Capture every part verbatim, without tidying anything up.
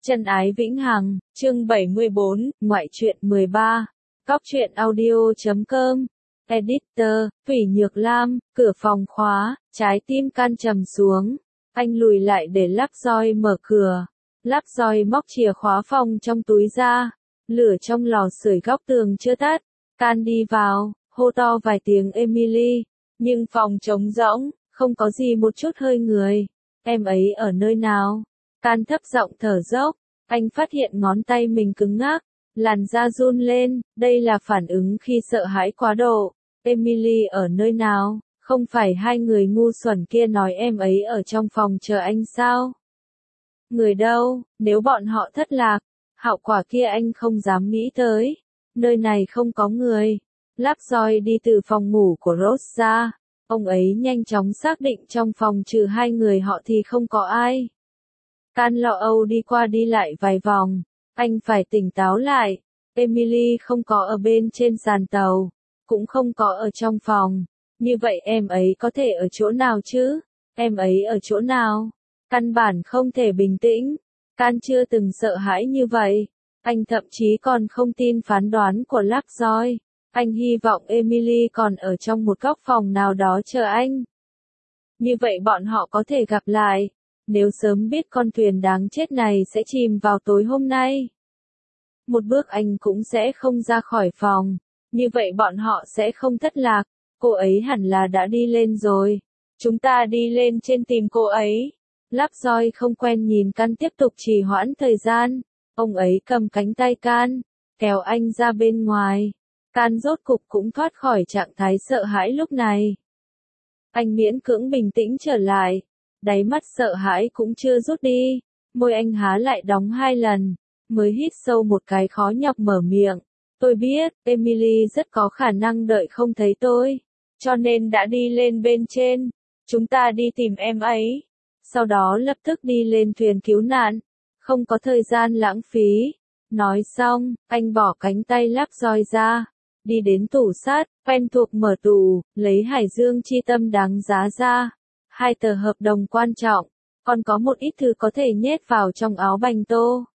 Chân ái vĩnh hằng, chương bảy mươi bốn, ngoại truyện mười ba. Góc truyện audio chấm com. Editor, Thủy Nhược Lam, cửa phòng khóa, trái tim Can trầm xuống. Anh lùi lại để Lắc Roi mở cửa. Lắc Roi móc chìa khóa phòng trong túi ra. Lửa trong lò sưởi góc tường chưa tắt. Can đi vào, hô to vài tiếng Emily. Nhưng phòng trống rỗng, không có gì một chút hơi người. Em ấy ở nơi nào? Can thấp giọng thở dốc. Anh phát hiện ngón tay mình cứng ngắc, làn da run lên, đây là phản ứng khi sợ hãi quá độ. Emily ở nơi nào? Không phải hai người ngu xuẩn kia nói em ấy ở trong phòng chờ anh sao? Người đâu? Nếu bọn họ thất lạc, hậu quả kia anh không dám nghĩ tới. Nơi này không có người. Lắc Roi đi từ phòng ngủ của Rose ra. Ông ấy nhanh chóng xác định trong phòng trừ hai người họ thì không có ai. Can lo âu đi qua đi lại vài vòng. Anh phải tỉnh táo lại. Emily không có ở bên trên sàn tàu. Cũng không có ở trong phòng. Như vậy em ấy có thể ở chỗ nào chứ? Em ấy ở chỗ nào? Căn bản không thể bình tĩnh. Can chưa từng sợ hãi như vậy. Anh thậm chí còn không tin phán đoán của Lắc Roi. Anh hy vọng Emily còn ở trong một góc phòng nào đó chờ anh. Như vậy bọn họ có thể gặp lại. Nếu sớm biết con thuyền đáng chết này sẽ chìm vào tối hôm nay. Một bước anh cũng sẽ không ra khỏi phòng. Như vậy bọn họ sẽ không thất lạc. Cô ấy hẳn là đã đi lên rồi. Chúng ta đi lên trên tìm cô ấy. Lắc Roi không quen nhìn Can tiếp tục trì hoãn thời gian. Ông ấy cầm cánh tay Can, kéo anh ra bên ngoài. Can rốt cục cũng thoát khỏi trạng thái sợ hãi lúc này. Anh miễn cưỡng bình tĩnh trở lại. Đáy mắt sợ hãi cũng chưa rút đi. Môi anh há lại đóng hai lần. Mới hít sâu một cái khó nhọc mở miệng. Tôi biết, Emily rất có khả năng đợi không thấy tôi. Cho nên đã đi lên bên trên. Chúng ta đi tìm em ấy. Sau đó lập tức đi lên thuyền cứu nạn. Không có thời gian lãng phí. Nói xong, anh bỏ cánh tay Lắc Roi ra. Đi đến tủ sắt, quen thuộc mở tủ, lấy Hải Dương chi tâm đáng giá ra. Hai tờ hợp đồng quan trọng, còn có một ít thứ có thể nhét vào trong áo bành tô.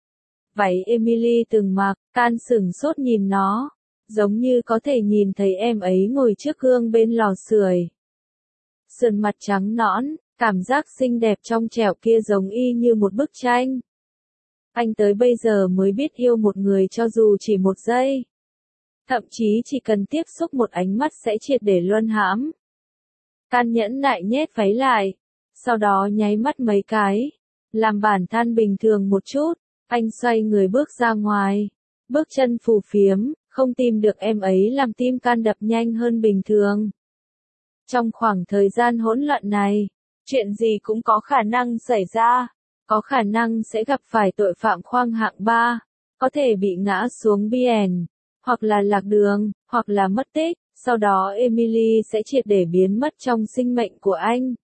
Váy Emily từng mặc, Can sửng sốt nhìn nó, giống như có thể nhìn thấy em ấy ngồi trước gương bên lò sưởi. Sườn mặt trắng nõn, cảm giác xinh đẹp trong trẻo kia giống y như một bức tranh. Anh tới bây giờ mới biết yêu một người cho dù chỉ một giây. Thậm chí chỉ cần tiếp xúc một ánh mắt sẽ triệt để luân hãm. Can nhẫn nại nhét váy lại, sau đó nháy mắt mấy cái, làm bản thân bình thường một chút, anh xoay người bước ra ngoài, bước chân phù phiếm, không tìm được em ấy làm tim Can đập nhanh hơn bình thường. Trong khoảng thời gian hỗn loạn này, chuyện gì cũng có khả năng xảy ra, có khả năng sẽ gặp phải tội phạm khoang hạng ba, có thể bị ngã xuống biển, hoặc là lạc đường, hoặc là mất tích. Sau đó Emily sẽ triệt để biến mất trong sinh mệnh của anh.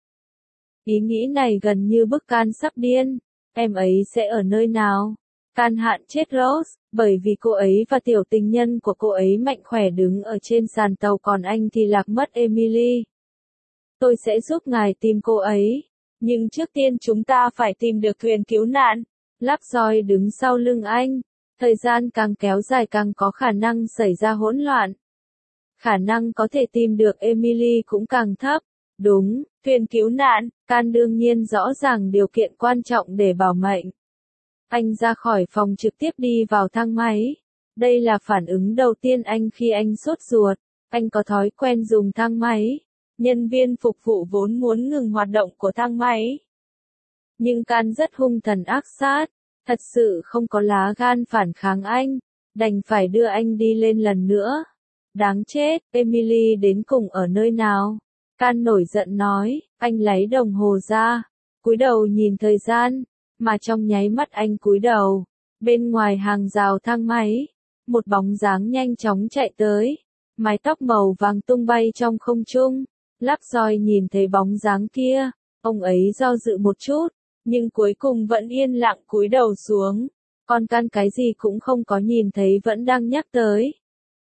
Ý nghĩ này gần như bức Can sắp điên. Em ấy sẽ ở nơi nào? Can hạn chết Rose, bởi vì cô ấy và tiểu tình nhân của cô ấy mạnh khỏe đứng ở trên sàn tàu còn anh thì lạc mất Emily. Tôi sẽ giúp ngài tìm cô ấy. Nhưng trước tiên chúng ta phải tìm được thuyền cứu nạn. Lắc Roi đứng sau lưng anh. Thời gian càng kéo dài càng có khả năng xảy ra hỗn loạn. Khả năng có thể tìm được Emily cũng càng thấp. Đúng, thuyền cứu nạn, Can đương nhiên rõ ràng điều kiện quan trọng để bảo mệnh. Anh ra khỏi phòng trực tiếp đi vào thang máy. Đây là phản ứng đầu tiên anh khi anh sốt ruột. Anh có thói quen dùng thang máy. Nhân viên phục vụ vốn muốn ngừng hoạt động của thang máy. Nhưng Can rất hung thần ác sát. Thật sự không có lá gan phản kháng anh. Đành phải đưa anh đi lên lần nữa. Đáng chết, Emily đến cùng ở nơi nào? Can nổi giận nói, anh lấy đồng hồ ra, cúi đầu nhìn thời gian, mà trong nháy mắt anh cúi đầu, bên ngoài hàng rào thang máy, một bóng dáng nhanh chóng chạy tới, mái tóc màu vàng tung bay trong không trung. Lắc Roi nhìn thấy bóng dáng kia, ông ấy do dự một chút, nhưng cuối cùng vẫn yên lặng cúi đầu xuống, còn Can cái gì cũng không có nhìn thấy vẫn đang nhắc tới.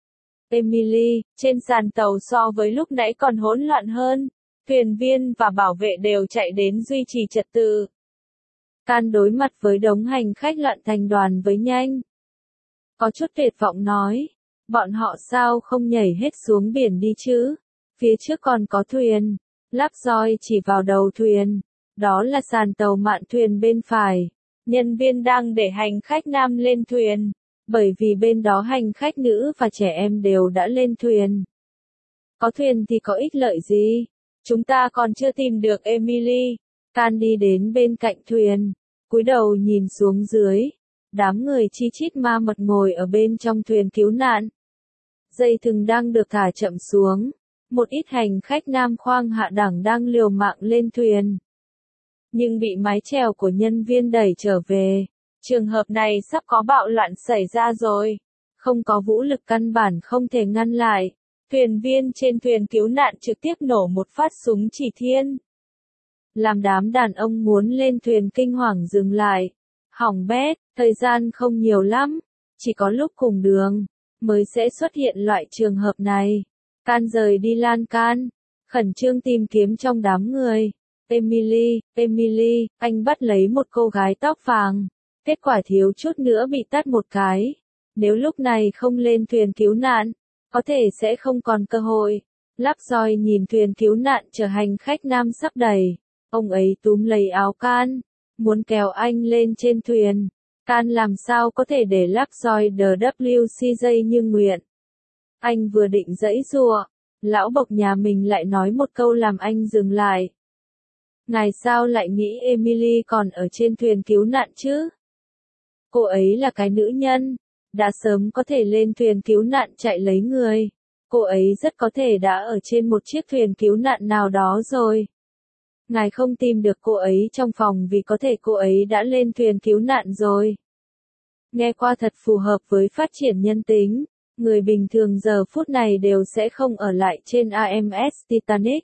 Emily, trên sàn tàu so với lúc nãy còn hỗn loạn hơn, thuyền viên và bảo vệ đều chạy đến duy trì trật tự. Can đối mặt với đống hành khách loạn thành đoàn với nhanh. Có chút tuyệt vọng nói, bọn họ sao không nhảy hết xuống biển đi chứ? Phía trước còn có thuyền. Lovejoy chỉ vào đầu thuyền. Đó là sàn tàu mạn thuyền bên phải. Nhân viên đang để hành khách nam lên thuyền. Bởi vì bên đó hành khách nữ và trẻ em đều đã lên thuyền. Có thuyền thì có ích lợi gì? Chúng ta còn chưa tìm được Emily. Can đi đến bên cạnh thuyền. Cúi đầu nhìn xuống dưới. Đám người chi chít ma mật ngồi ở bên trong thuyền cứu nạn. Dây thừng đang được thả chậm xuống. Một ít hành khách nam khoang hạ đẳng đang liều mạng lên thuyền. Nhưng bị mái chèo của nhân viên đẩy trở về. Trường hợp này sắp có bạo loạn xảy ra rồi. Không có vũ lực căn bản không thể ngăn lại. Thuyền viên trên thuyền cứu nạn trực tiếp nổ một phát súng chỉ thiên. Làm đám đàn ông muốn lên thuyền kinh hoàng dừng lại. Hỏng bét, thời gian không nhiều lắm. Chỉ có lúc cùng đường, mới sẽ xuất hiện loại trường hợp này. Can rời đi lan can. Khẩn trương tìm kiếm trong đám người. Emily, Emily, anh bắt lấy một cô gái tóc vàng. Kết quả thiếu chút nữa bị tát một cái. Nếu lúc này không lên thuyền cứu nạn, có thể sẽ không còn cơ hội. Lovejoy nhìn thuyền cứu nạn chở hành khách nam sắp đầy. Ông ấy túm lấy áo Can, muốn kéo anh lên trên thuyền. Can làm sao có thể để Lovejoy đờ W C J như nguyện. Anh vừa định giãy giụa, lão bộc nhà mình lại nói một câu làm anh dừng lại. Ngài sao lại nghĩ Emily còn ở trên thuyền cứu nạn chứ? Cô ấy là cái nữ nhân, đã sớm có thể lên thuyền cứu nạn chạy lấy người. Cô ấy rất có thể đã ở trên một chiếc thuyền cứu nạn nào đó rồi. Ngài không tìm được cô ấy trong phòng vì có thể cô ấy đã lên thuyền cứu nạn rồi. Nghe qua thật phù hợp với phát triển nhân tính. Người bình thường giờ phút này đều sẽ không ở lại trên a em ét Titanic.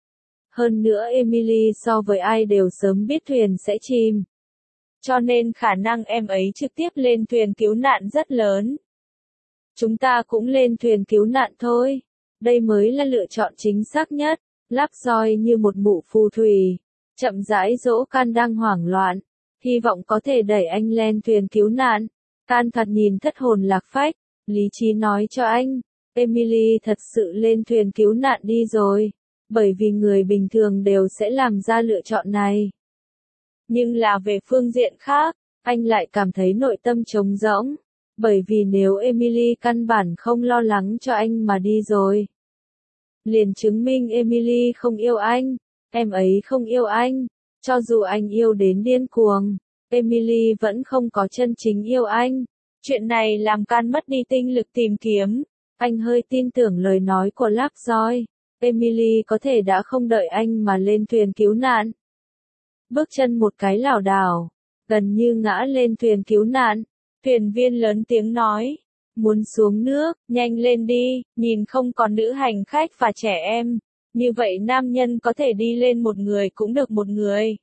Hơn nữa Emily so với ai đều sớm biết thuyền sẽ chìm. Cho nên khả năng em ấy trực tiếp lên thuyền cứu nạn rất lớn. Chúng ta cũng lên thuyền cứu nạn thôi. Đây mới là lựa chọn chính xác nhất. Lovejoy như một mụ phù thủy. Chậm rãi dỗ Can đang hoảng loạn. Hy vọng có thể đẩy anh lên thuyền cứu nạn. Can thật nhìn thất hồn lạc phách. Lý trí nói cho anh. Emily thật sự lên thuyền cứu nạn đi rồi. Bởi vì người bình thường đều sẽ làm ra lựa chọn này. Nhưng là về phương diện khác, anh lại cảm thấy nội tâm trống rỗng. Bởi vì nếu Emily căn bản không lo lắng cho anh mà đi rồi. Liền chứng minh Emily không yêu anh. Em ấy không yêu anh. Cho dù anh yêu đến điên cuồng, Emily vẫn không có chân chính yêu anh. Chuyện này làm Can mất đi tinh lực tìm kiếm. Anh hơi tin tưởng lời nói của Lovejoy. Emily có thể đã không đợi anh mà lên thuyền cứu nạn. Bước chân một cái lảo đảo, gần như ngã lên thuyền cứu nạn. Thuyền viên lớn tiếng nói, muốn xuống nước, nhanh lên đi, nhìn không còn nữ hành khách và trẻ em. Như vậy nam nhân có thể đi lên một người cũng được một người.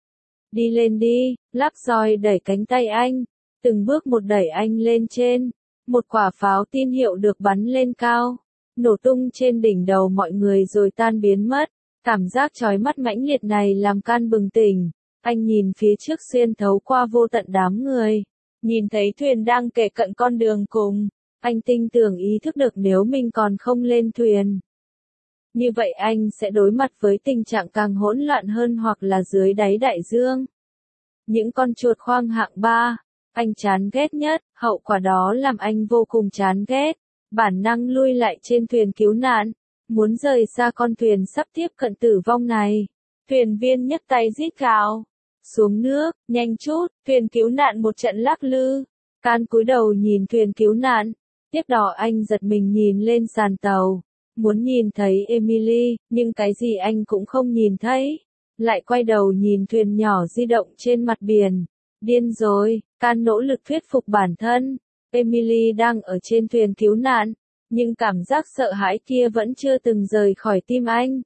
Đi lên đi, Lovejoy đẩy cánh tay anh, từng bước một đẩy anh lên trên. Một quả pháo tin hiệu được bắn lên cao, nổ tung trên đỉnh đầu mọi người rồi tan biến mất. Cảm giác chói mắt mãnh liệt này làm Can bừng tỉnh. Anh nhìn phía trước xuyên thấu qua vô tận đám người. Nhìn thấy thuyền đang kề cận con đường cùng. Anh tinh tưởng ý thức được nếu mình còn không lên thuyền. Như vậy anh sẽ đối mặt với tình trạng càng hỗn loạn hơn hoặc là dưới đáy đại dương. Những con chuột khoang hạng ba, anh chán ghét nhất, hậu quả đó làm anh vô cùng chán ghét. Bản năng lui lại trên thuyền cứu nạn, muốn rời xa con thuyền sắp tiếp cận tử vong này. Thuyền viên nhấc tay rít gào. Xuống nước, nhanh chút, thuyền cứu nạn một trận lắc lư. Can cúi đầu nhìn thuyền cứu nạn. Tiếp đó anh giật mình nhìn lên sàn tàu. Muốn nhìn thấy Emily, nhưng cái gì anh cũng không nhìn thấy. Lại quay đầu nhìn thuyền nhỏ di động trên mặt biển. Điên rồi, Can nỗ lực thuyết phục bản thân. Emily đang ở trên thuyền cứu nạn, nhưng cảm giác sợ hãi kia vẫn chưa từng rời khỏi tim anh.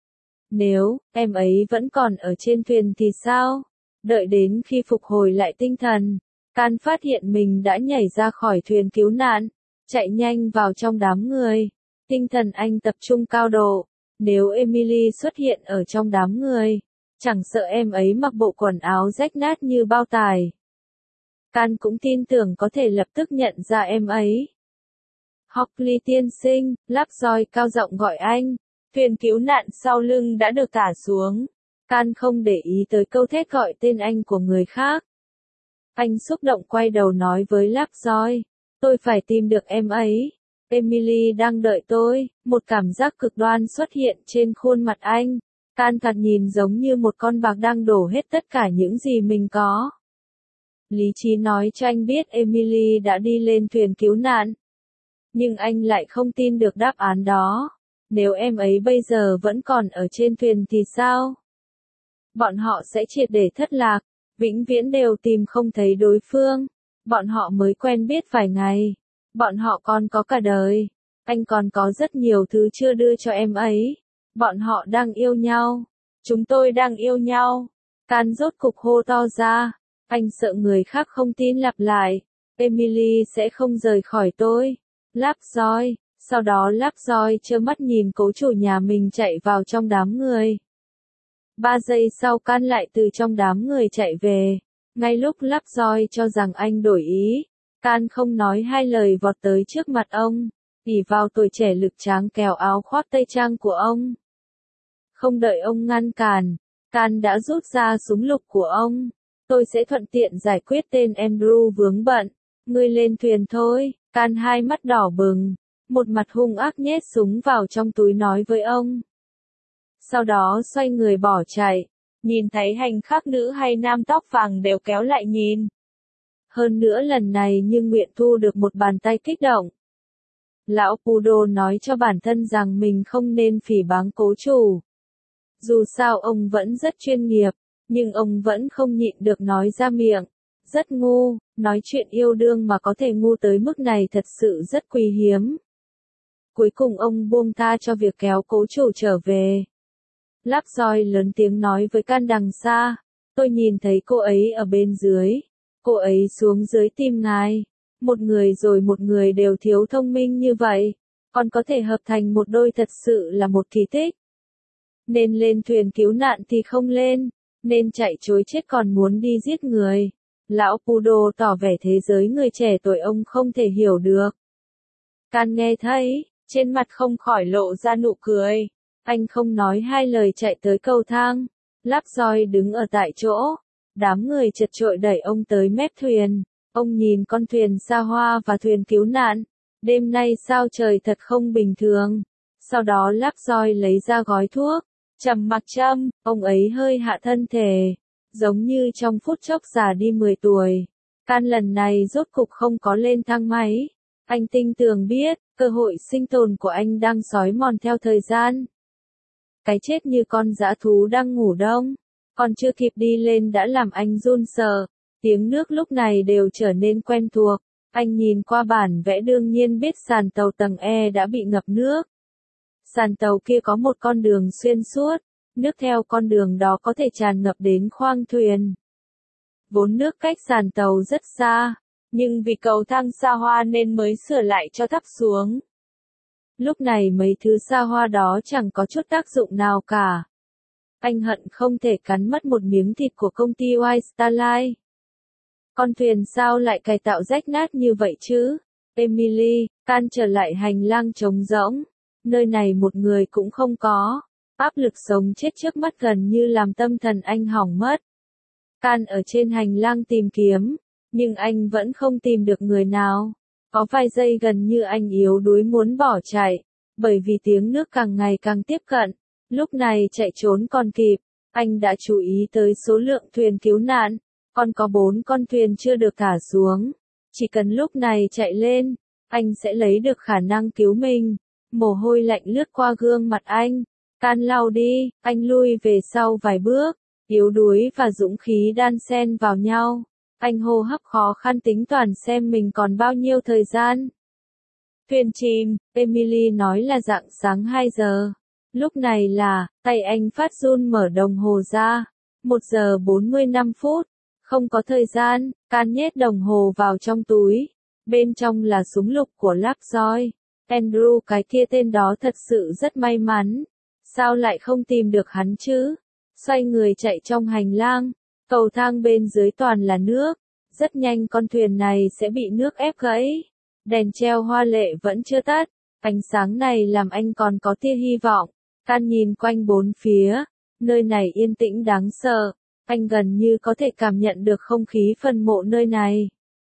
Nếu em ấy vẫn còn ở trên thuyền thì sao? Đợi đến khi phục hồi lại tinh thần, Can phát hiện mình đã nhảy ra khỏi thuyền cứu nạn, chạy nhanh vào trong đám người. Tinh thần anh tập trung cao độ. Nếu Emily xuất hiện ở trong đám người, Chẳng sợ em ấy mặc bộ quần áo rách nát như bao tải. Can cũng tin tưởng có thể lập tức nhận ra em ấy. Hockley tiên sinh, Lovejoy cao giọng gọi anh. Thuyền cứu nạn sau lưng đã được thả xuống. Can không để ý tới câu thét gọi tên anh của người khác. Anh xúc động quay đầu nói với Lovejoy. Tôi phải tìm được em ấy. Emily đang đợi tôi. Một cảm giác cực đoan xuất hiện trên khuôn mặt anh. Can thật nhìn giống như một con bạc đang đổ hết tất cả những gì mình có. Lý trí nói cho anh biết Emily đã đi lên thuyền cứu nạn. Nhưng anh lại không tin được đáp án đó. Nếu em ấy bây giờ vẫn còn ở trên thuyền thì sao? Bọn họ sẽ triệt để thất lạc, vĩnh viễn đều tìm không thấy đối phương. Bọn họ mới quen biết vài ngày. Bọn họ còn có cả đời. Anh còn có rất nhiều thứ chưa đưa cho em ấy. Bọn họ đang yêu nhau. Chúng tôi đang yêu nhau. Can rốt cục hô to ra. Anh sợ người khác không tin lặp lại. Emily sẽ không rời khỏi tôi. Lovejoy. Sau đó Lovejoy trơ mắt nhìn cố chủ nhà mình chạy vào trong đám người. Ba giây sau Can lại từ trong đám người chạy về. Ngay lúc Lovejoy cho rằng anh đổi ý, Can không nói hai lời vọt tới trước mặt ông, ỷ vào tuổi trẻ lực tráng kéo áo khoác tây trang của ông. Không đợi ông ngăn cản, Can đã rút ra súng lục của ông. Tôi sẽ thuận tiện giải quyết tên Andrew vướng bận. Ngươi lên thuyền thôi. Can hai mắt đỏ bừng, một mặt hung ác nhét súng vào trong túi nói với ông. Sau đó xoay người bỏ chạy. Nhìn thấy hành khắc nữ hay nam tóc vàng đều kéo lại nhìn. Hơn nữa lần này như nguyện thu được một bàn tay kích động. Lão Pudo nói cho bản thân rằng mình không nên phỉ báng cố chủ. Dù sao ông vẫn rất chuyên nghiệp, nhưng ông vẫn không nhịn được nói ra miệng. Rất ngu, nói chuyện yêu đương mà có thể ngu tới mức này thật sự rất quý hiếm. Cuối cùng ông buông tha cho việc kéo cố chủ trở về. Lovejoy lớn tiếng nói với Can đằng xa. Tôi nhìn thấy cô ấy ở bên dưới. Cô ấy xuống dưới tìm ngài. Một người rồi một người đều thiếu thông minh như vậy. Còn có thể hợp thành một đôi thật sự là một kỳ tích. Nên lên thuyền cứu nạn thì không lên. Nên chạy chối chết còn muốn đi giết người. Lão Pudo tỏ vẻ thế giới người trẻ tuổi ông không thể hiểu được. Can nghe thấy, trên mặt không khỏi lộ ra nụ cười. Anh không nói hai lời chạy tới cầu thang. Lovejoy đứng ở tại chỗ. Đám người chật chội đẩy ông tới mép thuyền. Ông nhìn con thuyền xa hoa và thuyền cứu nạn. Đêm nay sao trời thật không bình thường. Sau đó Lovejoy lấy ra gói thuốc. Trầm mặc châm, ông ấy hơi hạ thân thể. Giống như trong phút chốc già đi mười tuổi. Can lần này rốt cục không có lên thang máy. Anh tinh tường biết, cơ hội sinh tồn của anh đang xói mòn theo thời gian. Cái chết như con dã thú đang ngủ đông. Còn chưa kịp đi lên đã làm anh run sợ. Tiếng nước lúc này đều trở nên quen thuộc. Anh nhìn qua bản vẽ đương nhiên biết sàn tàu tầng E đã bị ngập nước. Sàn tàu kia có một con đường xuyên suốt. Nước theo con đường đó có thể tràn ngập đến khoang thuyền. Vốn nước cách sàn tàu rất xa, nhưng vì cầu thang xa hoa nên mới sửa lại cho thấp xuống. Lúc này mấy thứ xa hoa đó chẳng có chút tác dụng nào cả. Anh hận không thể cắn mất một miếng thịt của công ty White Star Line. Con thuyền sao lại cải tạo rách nát như vậy chứ? Emily, Can trở lại hành lang trống rỗng. Nơi này một người cũng không có. Áp lực sống chết trước mắt gần như làm tâm thần anh hỏng mất. Can ở trên hành lang tìm kiếm, nhưng anh vẫn không tìm được người nào. Có vài giây gần như anh yếu đuối muốn bỏ chạy, bởi vì tiếng nước càng ngày càng tiếp cận. Lúc này chạy trốn còn kịp, anh đã chú ý tới số lượng thuyền cứu nạn, còn có bốn con thuyền chưa được thả xuống. Chỉ cần lúc này chạy lên, anh sẽ lấy được khả năng cứu mình. Mồ hôi lạnh lướt qua gương mặt anh. Can lau đi, anh lui về sau vài bước, yếu đuối và dũng khí đan xen vào nhau. Anh hô hấp khó khăn tính toán xem mình còn bao nhiêu thời gian. Thuyền chìm, Emily nói là rạng sáng hai giờ. Lúc này là, tay anh phát run mở đồng hồ ra. một giờ bốn mươi lăm phút. Không có thời gian, Can nhét đồng hồ vào trong túi. Bên trong là súng lục của Lovejoy. Andrew cái kia tên đó thật sự rất may mắn. Sao lại không tìm được hắn chứ? xoay người chạy trong hành lang, cầu thang bên dưới toàn là nước, rất nhanh con thuyền này sẽ bị nước ép gãy. Đèn treo hoa lệ vẫn chưa tắt, ánh sáng này làm anh còn có tia hy vọng. Can nhìn quanh bốn phía, nơi này yên tĩnh đáng sợ, anh gần như có thể cảm nhận được không khí phần mộ nơi này.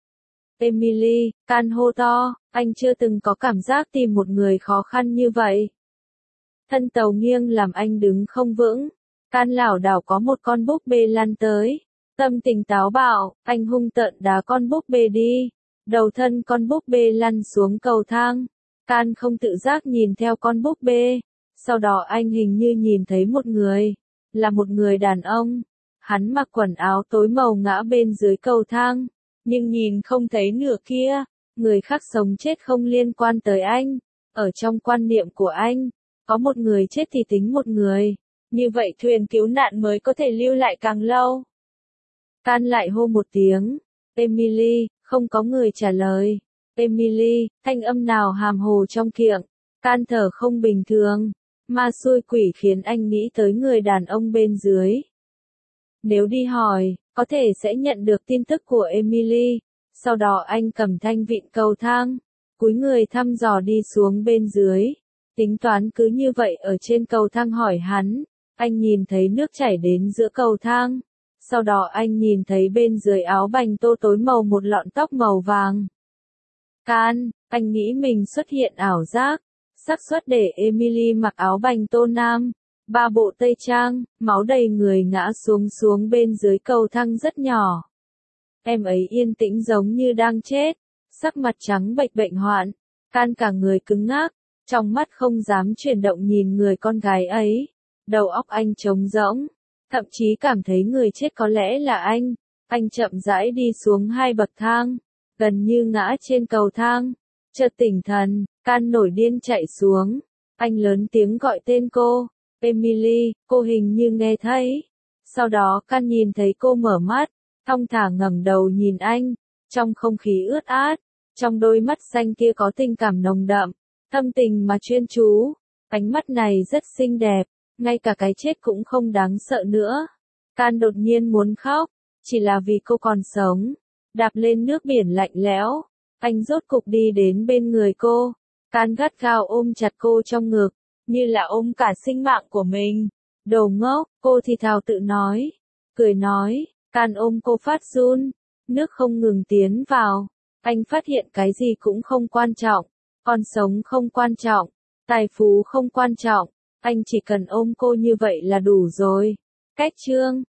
Emily, Can hô to, anh chưa từng có cảm giác tìm một người khó khăn như vậy. Thân tàu nghiêng làm anh đứng không vững, Can lảo đảo có một con búp bê lăn tới. Tâm tình táo bạo, anh hung tợn đá con búp bê đi. Đầu thân con búp bê lăn xuống cầu thang. Can không tự giác nhìn theo con búp bê. Sau đó anh hình như nhìn thấy một người. Là một người đàn ông. Hắn mặc quần áo tối màu ngã bên dưới cầu thang. Nhưng nhìn không thấy nửa kia. Người khác sống chết không liên quan tới anh. Ở trong quan niệm của anh, có một người chết thì tính một người. Như vậy thuyền cứu nạn mới có thể lưu lại càng lâu. Can lại hô một tiếng. Emily, không có người trả lời. Emily, thanh âm nào hàm hồ trong kiệng. Can thở không bình thường. Ma xui quỷ khiến anh nghĩ tới người đàn ông bên dưới. Nếu đi hỏi, có thể sẽ nhận được tin tức của Emily. Sau đó anh cầm thanh vịn cầu thang, cúi người thăm dò đi xuống bên dưới. Tính toán cứ như vậy ở trên cầu thang hỏi hắn. Anh nhìn thấy nước chảy đến giữa cầu thang. Sau đó anh nhìn thấy bên dưới áo bành tô tối màu một lọn tóc màu vàng. Can, anh nghĩ mình xuất hiện ảo giác. Xác suất để Emily mặc áo bành tô nam, ba bộ tây trang, máu đầy người ngã xuống xuống bên dưới cầu thang rất nhỏ. Em ấy yên tĩnh giống như đang chết, sắc mặt trắng bệch bệnh hoạn, Can cả người cứng ngắc, trong mắt không dám chuyển động nhìn người con gái ấy. Đầu óc anh trống rỗng, thậm chí cảm thấy người chết có lẽ là anh. Anh chậm rãi đi xuống hai bậc thang, gần như ngã trên cầu thang. Chợt tỉnh thần, Can nổi điên chạy xuống. Anh lớn tiếng gọi tên cô. Emily, cô hình như nghe thấy. Sau đó Can nhìn thấy cô mở mắt, thong thả ngẩng đầu nhìn anh. Trong không khí ướt át, trong đôi mắt xanh kia có tình cảm nồng đậm, thâm tình mà chuyên chú. Ánh mắt này rất xinh đẹp, ngay cả cái chết cũng không đáng sợ nữa. Can đột nhiên muốn khóc, chỉ là vì cô còn sống. Đạp lên nước biển lạnh lẽo, anh rốt cục đi đến bên người cô. Can gắt gao ôm chặt cô trong ngực, như là ôm cả sinh mạng của mình. Đồ ngốc, cô thì thào tự nói. Cười nói, Can ôm cô phát run. Nước không ngừng tiến vào. Anh phát hiện cái gì cũng không quan trọng. Con sống không quan trọng. Tài phú không quan trọng. Anh chỉ cần ôm cô như vậy là đủ rồi. Cách chương